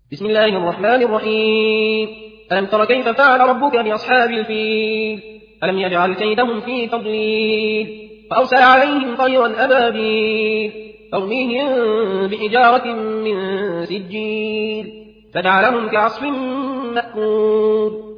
بسم الله الرحمن الرحيم. ألم تر كيف فعل ربك بأصحاب الفيل؟ ألم يجعل كيدهم في تضليل فأرسل عليهم طيرا أبابيل ترميهم بحجارة من سجيل فجعلهم كعصف مأكول